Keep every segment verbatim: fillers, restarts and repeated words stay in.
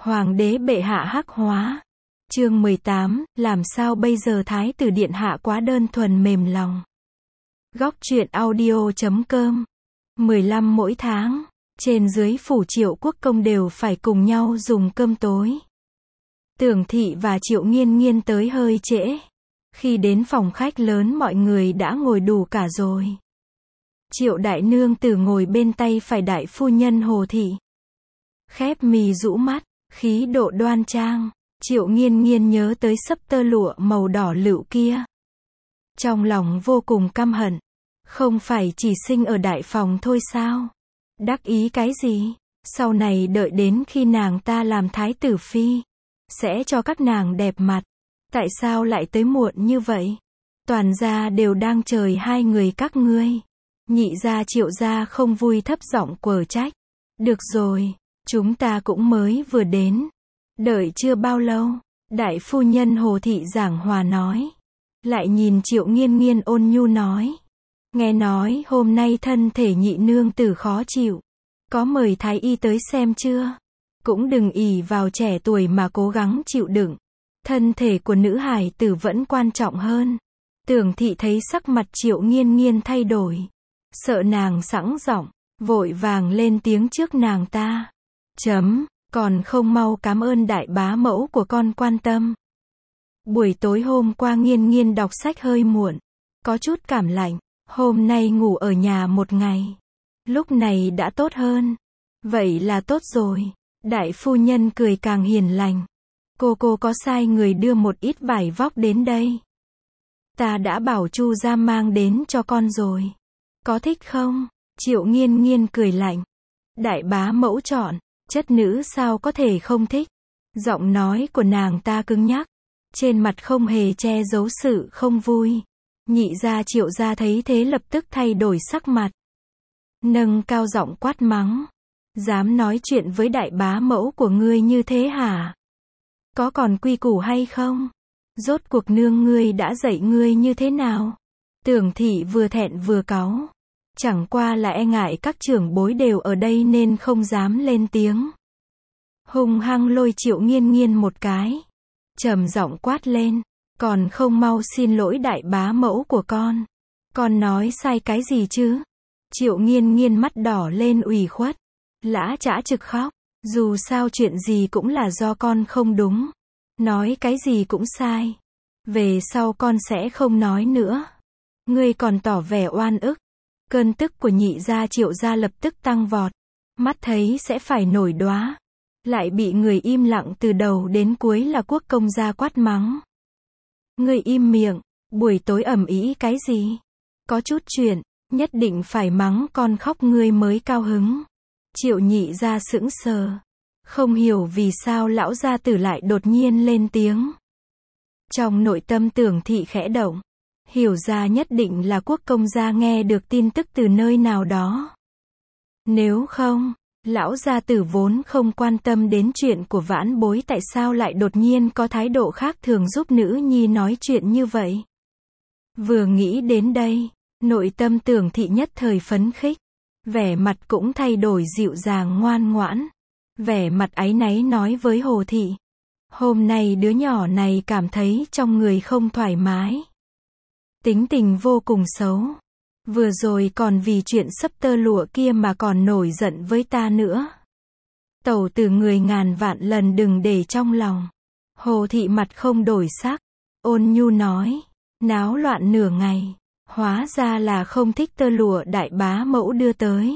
Hoàng đế bệ hạ hắc hóa. Chương mười tám, làm sao bây giờ thái tử điện hạ quá đơn thuần mềm lòng. Góc truyện audio chấm com. mười lăm mỗi tháng, trên dưới phủ Triệu Quốc công đều phải cùng nhau dùng cơm tối. Tưởng Thị và Triệu Nghiên Nghiên tới hơi trễ. Khi đến phòng khách lớn mọi người đã ngồi đủ cả rồi. Triệu đại nương tử ngồi bên tay phải đại phu nhân Hồ Thị. Khép mì rũ mắt, khí độ đoan trang. Triệu Nghiên Nghiên nhớ tới xấp tơ lụa màu đỏ lựu kia. Trong lòng vô cùng căm hận. Không phải chỉ sinh ở đại phòng thôi sao? Đắc ý cái gì? Sau này đợi đến khi nàng ta làm thái tử phi, sẽ cho các nàng đẹp mặt. Tại sao lại tới muộn như vậy? Toàn gia đều đang chờ hai người các ngươi. Nhị gia Triệu gia không vui thấp giọng quở trách. Được rồi, chúng ta cũng mới vừa đến. Đợi chưa bao lâu, đại phu nhân Hồ Thị giảng hòa nói. Lại nhìn Triệu Nghiên Nghiên ôn nhu nói. Nghe nói hôm nay thân thể nhị nương tử khó chịu. Có mời thái y tới xem chưa? Cũng đừng ỷ vào trẻ tuổi mà cố gắng chịu đựng. Thân thể của nữ hài tử vẫn quan trọng hơn. Tưởng Thị thấy sắc mặt Triệu Nghiên Nghiên thay đổi. Sợ nàng sẵn giọng, vội vàng lên tiếng trước nàng ta. Chấm, còn không mau cảm ơn đại bá mẫu của con quan tâm. Buổi tối hôm qua Nghiên Nghiên đọc sách hơi muộn. Có chút cảm lạnh. Hôm nay ngủ ở nhà một ngày. Lúc này đã tốt hơn. Vậy là tốt rồi. Đại phu nhân cười càng hiền lành. Cô cô có sai người đưa một ít vải vóc đến đây. Ta đã bảo Chu gia mang đến cho con rồi. Có thích không? Triệu Nghiên Nghiên cười lạnh. Đại bá mẫu chọn. Chất nữ sao có thể không thích. Giọng nói của nàng ta cứng nhắc. Trên mặt không hề che giấu sự không vui. Nhị gia Triệu gia thấy thế lập tức thay đổi sắc mặt. Nâng cao giọng quát mắng. Dám nói chuyện với đại bá mẫu của ngươi như thế hả? Có còn quy củ hay không? Rốt cuộc nương ngươi đã dạy ngươi như thế nào? Tưởng Thị vừa thẹn vừa cáu. Chẳng qua là e ngại các trưởng bối đều ở đây nên không dám lên tiếng. Hung hăng lôi Triệu Nghiên Nghiên một cái. Trầm giọng quát lên. Còn không mau xin lỗi đại bá mẫu của con. Con nói sai cái gì chứ? Triệu Nghiên Nghiên mắt đỏ lên ủy khuất. Lã chã trực khóc. Dù sao chuyện gì cũng là do con không đúng. Nói cái gì cũng sai. Về sau con sẽ không nói nữa. Ngươi còn tỏ vẻ oan ức. Cơn tức của nhị gia Triệu gia lập tức tăng vọt. Mắt thấy sẽ phải nổi đoá. Lại bị người im lặng từ đầu đến cuối là Quốc công gia quát mắng. Ngươi im miệng, buổi tối ầm ĩ cái gì? Có chút chuyện, nhất định phải mắng con khóc ngươi mới cao hứng. Triệu nhị gia sững sờ. Không hiểu vì sao lão gia tử lại đột nhiên lên tiếng. Trong nội tâm Tưởng Thị khẽ động. Hiểu ra nhất định là Quốc công gia nghe được tin tức từ nơi nào đó. Nếu không, lão gia tử vốn không quan tâm đến chuyện của vãn bối tại sao lại đột nhiên có thái độ khác thường giúp nữ nhi nói chuyện như vậy. Vừa nghĩ đến đây, nội tâm Tưởng Thị nhất thời phấn khích. Vẻ mặt cũng thay đổi dịu dàng ngoan ngoãn. Vẻ mặt áy náy nói với Hồ Thị. Hôm nay đứa nhỏ này cảm thấy trong người không thoải mái. Tính tình vô cùng xấu. Vừa rồi còn vì chuyện xấp tơ lụa kia mà còn nổi giận với ta nữa. Tẩu tử người ngàn vạn lần đừng để trong lòng. Hồ Thị mặt không đổi sắc. Ôn nhu nói. Náo loạn nửa ngày. Hóa ra là không thích tơ lụa đại bá mẫu đưa tới.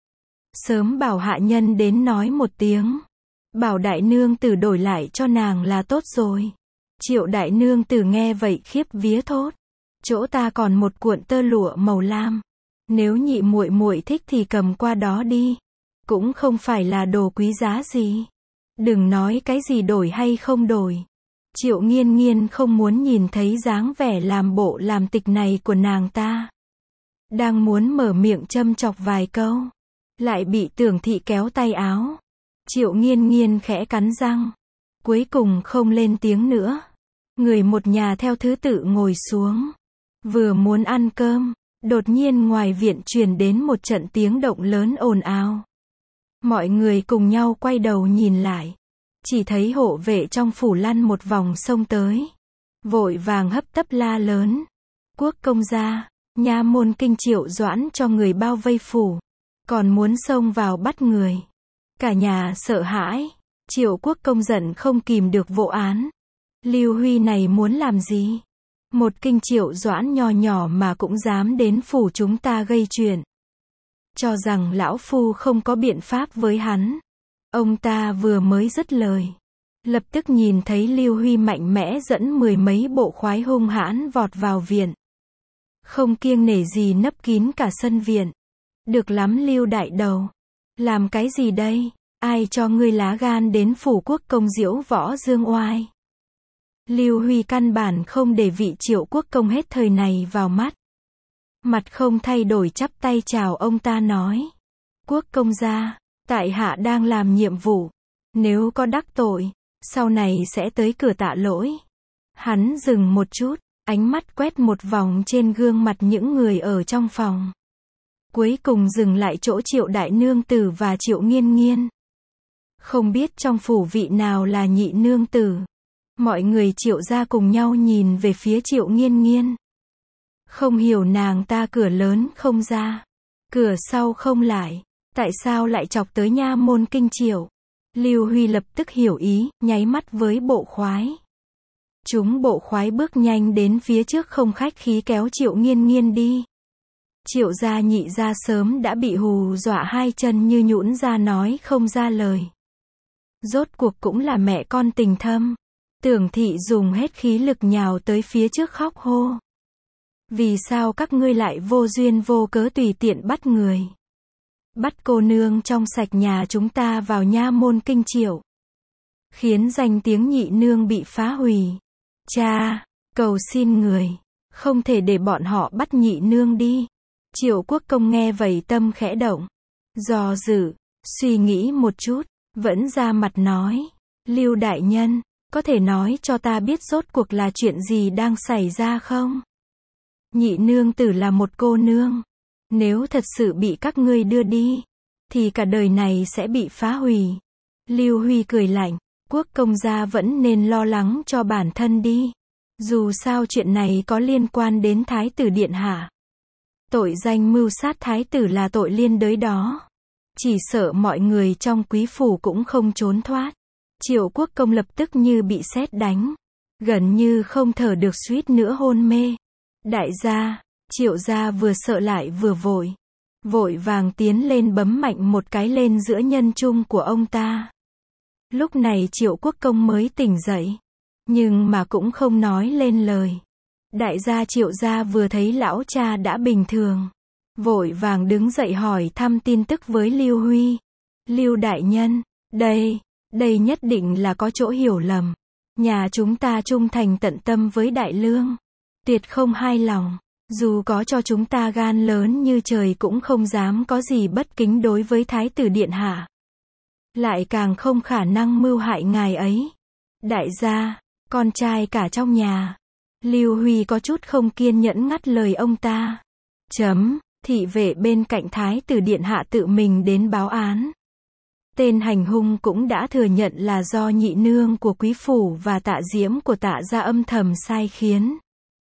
Sớm bảo hạ nhân đến nói một tiếng. Bảo đại nương tử đổi lại cho nàng là tốt rồi. Triệu đại nương tử nghe vậy khiếp vía thốt. Chỗ ta còn một cuộn tơ lụa màu lam. Nếu nhị muội muội thích thì cầm qua đó đi. Cũng không phải là đồ quý giá gì. Đừng nói cái gì đổi hay không đổi. Triệu Nghiên Nghiên không muốn nhìn thấy dáng vẻ làm bộ làm tịch này của nàng ta. Đang muốn mở miệng châm chọc vài câu. Lại bị Tưởng Thị kéo tay áo. Triệu Nghiên Nghiên khẽ cắn răng. Cuối cùng không lên tiếng nữa. Người một nhà theo thứ tự ngồi xuống. Vừa muốn ăn cơm, đột nhiên ngoài viện truyền đến một trận tiếng động lớn ồn ào. Mọi người cùng nhau quay đầu nhìn lại. chỉ thấy hộ vệ trong phủ lăn một vòng xông tới. Vội vàng hấp tấp la lớn. Quốc công gia, nha môn Kinh Triệu Doãn cho người bao vây phủ. Còn muốn xông vào bắt người. Cả nhà sợ hãi. Triệu quốc công giận không kìm được vỗ án. Lưu Huy này muốn làm gì? Một Kinh Triệu Doãn nho nhỏ mà cũng dám đến phủ chúng ta gây chuyện. Cho rằng lão phu không có biện pháp với hắn. Ông ta vừa mới dứt lời. Lập tức nhìn thấy Lưu Huy mạnh mẽ dẫn mười mấy bộ khoái hung hãn vọt vào viện. Không kiêng nể gì nấp kín cả sân viện. Được lắm Lưu đại đầu. Làm cái gì đây? Ai cho ngươi lá gan đến phủ quốc công diễu võ dương oai? Lưu Huy căn bản không để vị Triệu quốc công hết thời này vào mắt. Mặt không thay đổi chắp tay chào ông ta nói. Quốc công gia, tại hạ đang làm nhiệm vụ. Nếu có đắc tội, sau này sẽ tới cửa tạ lỗi. Hắn dừng một chút, ánh mắt quét một vòng trên gương mặt những người ở trong phòng. Cuối cùng dừng lại chỗ Triệu đại nương tử và Triệu nghiên nghiên. Không biết trong phủ vị nào là nhị nương tử. Mọi người Triệu gia cùng nhau nhìn về phía Triệu nghiên nghiên. Không hiểu nàng ta cửa lớn không ra, cửa sau không lại, tại sao lại chọc tới nha môn Kinh Triệu. Lưu Huy lập tức hiểu ý, nháy mắt với bộ khoái. Chúng bộ khoái bước nhanh đến phía trước không khách khí kéo Triệu nghiên nghiên đi. Triệu gia nhị gia sớm đã bị hù dọa hai chân như nhũn ra nói không ra lời. Rốt cuộc cũng là mẹ con tình thâm. Tưởng thị dùng hết khí lực nhào tới phía trước khóc hô. Vì sao các ngươi lại vô duyên vô cớ tùy tiện bắt người? Bắt cô nương trong sạch nhà chúng ta vào nha môn Kinh Triệu. Khiến danh tiếng nhị nương bị phá hủy. Cha, cầu xin người, không thể để bọn họ bắt nhị nương đi. Triệu quốc công nghe vậy tâm khẽ động. Do dự, suy nghĩ một chút, vẫn ra mặt nói. Lưu đại nhân, có thể nói cho ta biết rốt cuộc là chuyện gì đang xảy ra không? Nhị nương tử là một cô nương. Nếu thật sự bị các ngươi đưa đi, thì cả đời này sẽ bị phá hủy. Lưu Huy cười lạnh. Quốc công gia vẫn nên lo lắng cho bản thân đi. Dù sao chuyện này có liên quan đến thái tử điện hạ. Tội danh mưu sát thái tử là tội liên đới đó. Chỉ sợ mọi người trong quý phủ cũng không trốn thoát. Triệu quốc công lập tức như bị sét đánh. Gần như không thở được suýt nữa hôn mê. Đại gia, Triệu gia vừa sợ lại vừa vội. Vội vàng tiến lên bấm mạnh một cái lên giữa nhân trung của ông ta. Lúc này Triệu quốc công mới tỉnh dậy. Nhưng mà cũng không nói lên lời. Đại gia Triệu gia vừa thấy lão cha đã bình thường. Vội vàng đứng dậy hỏi thăm tin tức với Lưu Huy. Lưu đại nhân, đây, đây nhất định là có chỗ hiểu lầm. Nhà chúng ta trung thành tận tâm với đại lương. Tuyệt không hai lòng. Dù có cho chúng ta gan lớn như trời cũng không dám có gì bất kính đối với thái tử điện hạ. Lại càng không khả năng mưu hại ngài ấy. Đại gia, con trai cả trong nhà. Lưu Huy có chút không kiên nhẫn ngắt lời ông ta. Chấm, thị vệ bên cạnh thái tử điện hạ tự mình đến báo án. Tên hành hung cũng đã thừa nhận là do nhị nương của quý phủ và Tạ Diễm của Tạ gia âm thầm sai khiến.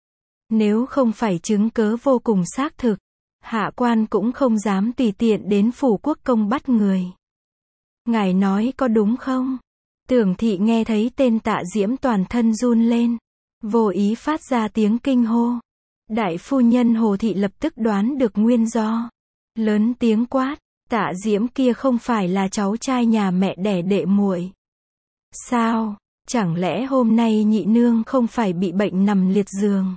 Nếu không phải chứng cớ vô cùng xác thực, hạ quan cũng không dám tùy tiện đến phủ quốc công bắt người. Ngài nói có đúng không? Tưởng thị nghe thấy tên Tạ Diễm toàn thân run lên, vô ý phát ra tiếng kinh hô. Đại phu nhân Hồ Thị lập tức đoán được nguyên do. Lớn tiếng quát, Tạ Diễm kia không phải là cháu trai nhà mẹ đẻ đệ muội. Sao? Chẳng lẽ hôm nay nhị nương không phải bị bệnh nằm liệt giường,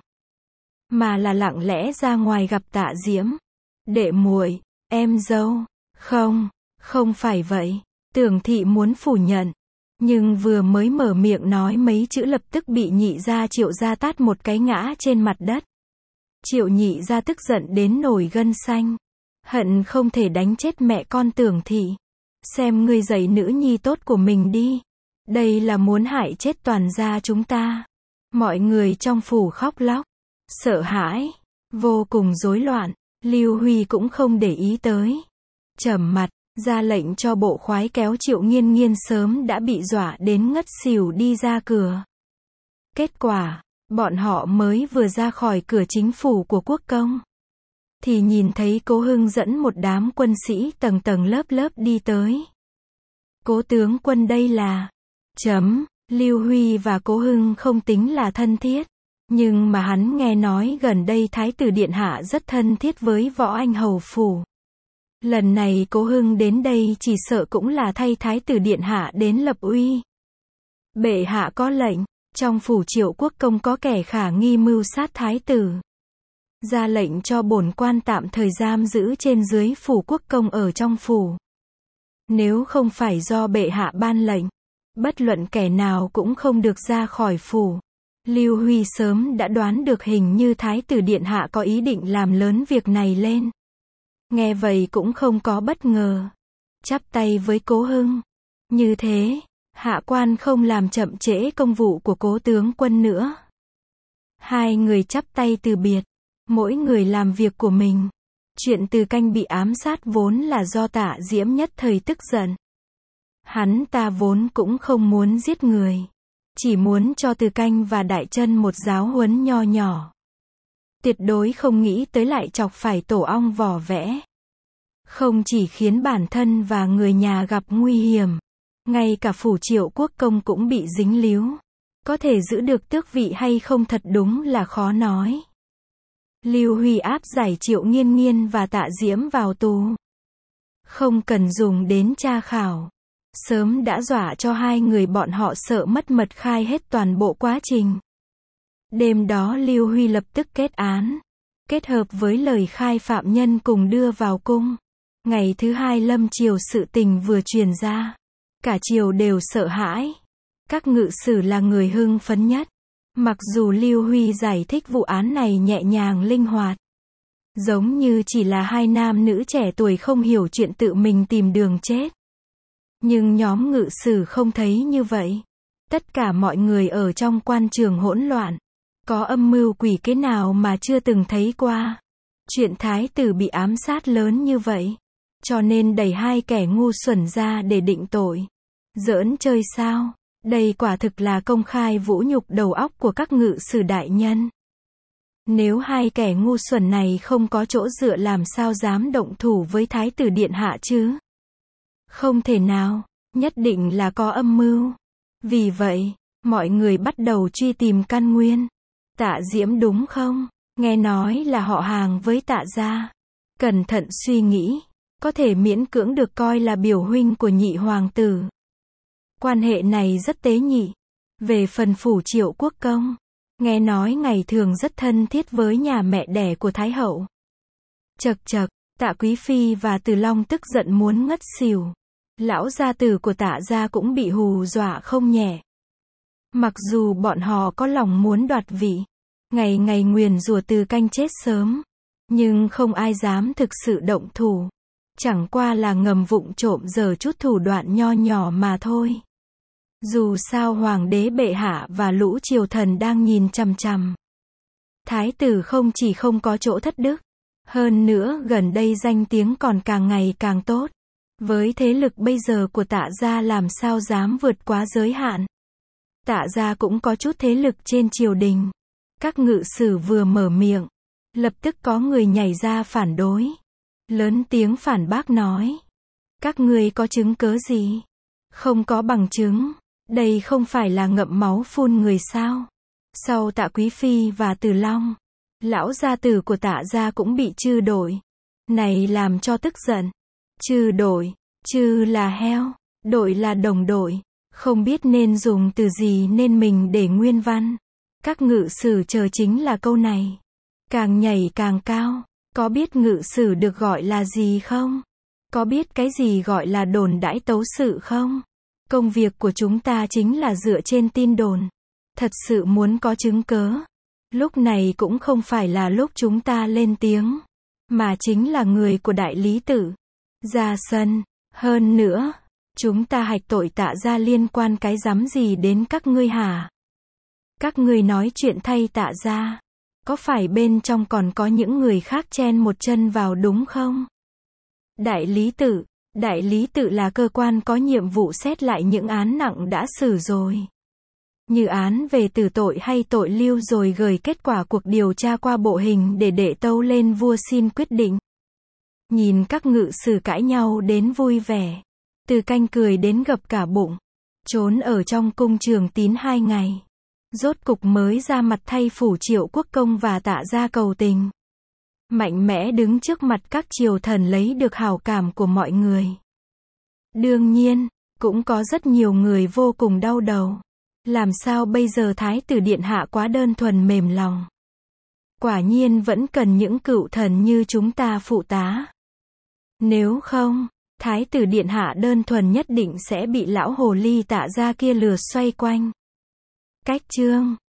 mà là lặng lẽ ra ngoài gặp Tạ Diễm? Đệ muội, em dâu. Không, không phải vậy. Tưởng thị muốn phủ nhận. Nhưng vừa mới mở miệng nói mấy chữ lập tức bị nhị gia Triệu gia tát một cái ngã trên mặt đất. Triệu nhị gia tức giận đến nổi gân xanh. Hận không thể đánh chết mẹ con Tưởng thị. Xem ngươi dạy nữ nhi tốt của mình đi. Đây là muốn hại chết toàn gia chúng ta. Mọi người trong phủ khóc lóc. Sợ hãi. Vô cùng rối loạn. Lưu Huy cũng không để ý tới. Trầm mặt. ra lệnh cho bộ khoái kéo Triệu Nghiên Nghiên sớm đã bị dọa đến ngất xỉu đi ra cửa. Kết quả, bọn họ mới vừa ra khỏi cửa chính phủ của quốc công, thì nhìn thấy Cố Hưng dẫn một đám quân sĩ tầng tầng lớp lớp đi tới. Cố tướng quân đây là... Chấm, Lưu Huy và Cố Hưng không tính là thân thiết, nhưng mà hắn nghe nói gần đây Thái tử Điện Hạ rất thân thiết với Võ Anh hầu phủ. Lần này Cố Hưng đến đây chỉ sợ cũng là thay Thái tử Điện Hạ đến lập uy. Bệ hạ có lệnh, trong phủ Triệu quốc công có kẻ khả nghi mưu sát Thái tử. Ra lệnh cho bổn quan tạm thời giam giữ trên dưới phủ quốc công ở trong phủ. Nếu không phải do bệ hạ ban lệnh, bất luận kẻ nào cũng không được ra khỏi phủ. Lưu Huy sớm đã đoán được hình như Thái tử Điện Hạ có ý định làm lớn việc này lên. Nghe vậy cũng không có bất ngờ. Chắp tay với Cố Hưng. Như thế, hạ quan không làm chậm trễ công vụ của Cố tướng quân nữa. Hai người chắp tay từ biệt, mỗi người làm việc của mình. Chuyện Từ Canh bị ám sát vốn là do Tạ Diễm nhất thời tức giận. Hắn ta vốn cũng không muốn giết người, chỉ muốn cho Từ Canh và Đại Trân một giáo huấn nho nhỏ. Tuyệt đối không nghĩ tới lại chọc phải tổ ong vỏ vẽ. Không chỉ khiến bản thân và người nhà gặp nguy hiểm, ngay cả phủ Triệu quốc công cũng bị dính líu. Có thể giữ được tước vị hay không thật đúng là khó nói. Lưu Huy áp giải Triệu Nghiên Nghiên và Tạ Diễm vào tù. Không cần dùng đến tra khảo. Sớm đã dọa cho hai người bọn họ sợ mất mật khai hết toàn bộ quá trình. Đêm đó Lưu Huy lập tức kết án. Kết hợp với lời khai phạm nhân cùng đưa vào cung. Ngày thứ hai lâm triều sự tình vừa truyền ra. Cả triều đều sợ hãi. Các ngự sử là người hưng phấn nhất. Mặc dù Lưu Huy giải thích vụ án này nhẹ nhàng linh hoạt. Giống như chỉ là hai nam nữ trẻ tuổi không hiểu chuyện tự mình tìm đường chết. Nhưng nhóm ngự sử không thấy như vậy. Tất cả mọi người ở trong quan trường hỗn loạn. Có âm mưu quỷ kế nào mà chưa từng thấy qua. Chuyện thái tử bị ám sát lớn như vậy. Cho nên đẩy hai kẻ ngu xuẩn ra để định tội. Giỡn chơi sao? Đây quả thực là công khai vũ nhục đầu óc của các ngự sử đại nhân. Nếu hai kẻ ngu xuẩn này không có chỗ dựa làm sao dám động thủ với Thái tử Điện Hạ chứ? Không thể nào, nhất định là có âm mưu. Vì vậy, mọi người bắt đầu truy tìm căn nguyên. Tạ Diễm đúng không? Nghe nói là họ hàng với Tạ gia. Cẩn thận suy nghĩ, có thể miễn cưỡng được coi là biểu huynh của nhị hoàng tử. Quan hệ này rất tế nhị. Về phần phủ Triệu quốc công, nghe nói ngày thường rất thân thiết với nhà mẹ đẻ của Thái hậu. Chậc chậc, Tạ Quý Phi và Từ Long tức giận muốn ngất xỉu. Lão gia tử của Tạ gia cũng bị hù dọa không nhẹ. Mặc dù bọn họ có lòng muốn đoạt vị, ngày ngày nguyền rủa Từ Canh chết sớm, nhưng không ai dám thực sự động thủ. Chẳng qua là ngầm vụng trộm giở chút thủ đoạn nho nhỏ mà thôi. Dù sao hoàng đế bệ hạ và lũ triều thần đang nhìn chằm chằm. Thái tử không chỉ không có chỗ thất đức, hơn nữa gần đây danh tiếng còn càng ngày càng tốt. Với thế lực bây giờ của Tạ gia làm sao dám vượt quá giới hạn. Tạ gia cũng có chút thế lực trên triều đình. Các ngự sử vừa mở miệng, lập tức có người nhảy ra phản đối. Lớn tiếng phản bác nói. Các ngươi có chứng cớ gì? Không có bằng chứng. Đây không phải là ngậm máu phun người sao? Sau Tạ Quý Phi và Từ Long, lão gia tử của Tạ gia cũng bị trừ đổi. Này làm cho tức giận. Trừ đổi, trừ là heo, đổi là đồng đội. Không biết nên dùng từ gì nên mình để nguyên văn. Các ngự sử chờ chính là câu này. Càng nhảy càng cao. Có biết ngự sử được gọi là gì không? Có biết cái gì gọi là đồn đãi tấu sự không? Công việc của chúng ta chính là dựa trên tin đồn. Thật sự muốn có chứng cớ. Lúc này cũng không phải là lúc chúng ta lên tiếng. Mà chính là người của đại lý tự. Ra sân. Hơn nữa, chúng ta hạch tội Tạ gia liên quan cái rắm gì đến các ngươi hả? Các ngươi nói chuyện thay Tạ gia. Có phải bên trong còn có những người khác chen một chân vào đúng không? Đại lý tự, Đại lý tự là cơ quan có nhiệm vụ xét lại những án nặng đã xử rồi. Như án về tử tội hay tội lưu rồi gửi kết quả cuộc điều tra qua bộ hình để đệ tâu lên vua xin quyết định. Nhìn các ngự sử cãi nhau đến vui vẻ. Từ canh cười đến gập cả bụng. Trốn ở trong cung Trường Tín hai ngày. Rốt cục mới ra mặt thay phủ Triệu Quốc Công và Tạ gia cầu tình. Mạnh mẽ đứng trước mặt các triều thần lấy được hảo cảm của mọi người. Đương nhiên, cũng có rất nhiều người vô cùng đau đầu. Làm sao bây giờ Thái tử Điện Hạ quá đơn thuần mềm lòng. Quả nhiên vẫn cần những cựu thần như chúng ta phụ tá. Nếu không, Thái tử Điện Hạ đơn thuần nhất định sẽ bị lão hồ ly Tạ gia kia lừa xoay quanh. Cách chương